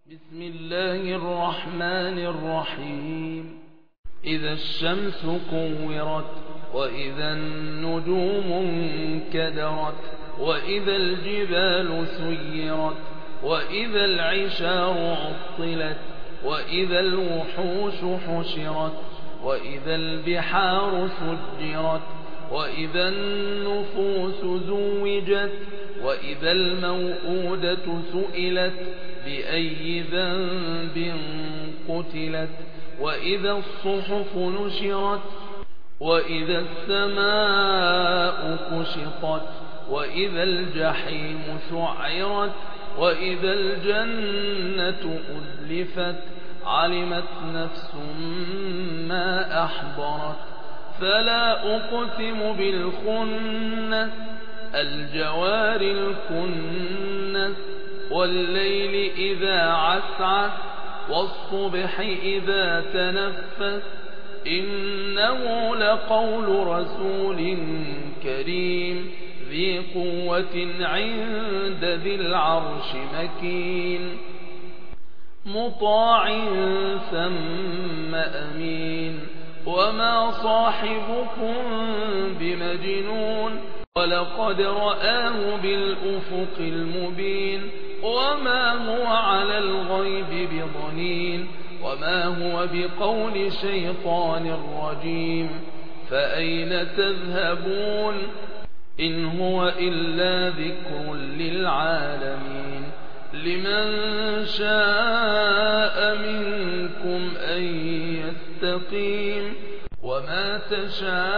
بسم الله الرحمن الرحيم. إذا الشمس كورت وإذا النجوم انكدرت وإذا الجبال سيرت وإذا العشار عطلت وإذا الوحوش حشرت وإذا البحار سجرت وإذا النفوس زوجت وإذا الموءودة سئلت بأي ذنب قتلت وإذا الصحف نشرت وإذا السماء كشطت وإذا الجحيم سعرت وإذا الجنة أزلفت علمت نفس ما أحضرت فلا أقسم بالخنس الجوار الكنس والليل إذا عسعس والصبح إذا تنفس إنه لقول رسول كريم ذي قوة عند ذي العرش مكين مطاع ثم أمين وما صاحبكم بمجنون ولقد رآه بالأفق المبين وما هو على الغيب بضنين وما هو بقول شيطان رجيم فأين تذهبون إن هو إلا ذكر للعالمين لمن شاء منكم أن يستقيم وما تشاءون